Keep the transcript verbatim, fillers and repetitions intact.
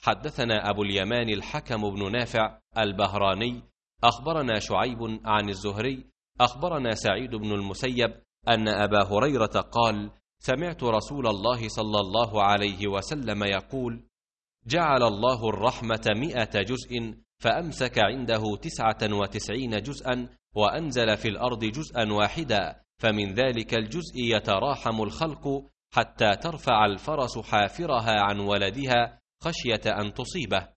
حدثنا أبو اليمان الحكم بن نافع البهراني أخبرنا شعيب عن الزهري أخبرنا سعيد بن المسيب أن أبا هريرة قال: سمعت رسول الله صلى الله عليه وسلم يقول: جعل الله الرحمة مئة جزء فأمسك عنده تسعة وتسعين جزءا وأنزل في الأرض جزءا واحدا، فمن ذلك الجزء يتراحم الخلق حتى ترفع الفرس حافرها عن ولدها خشية أن تصيبه،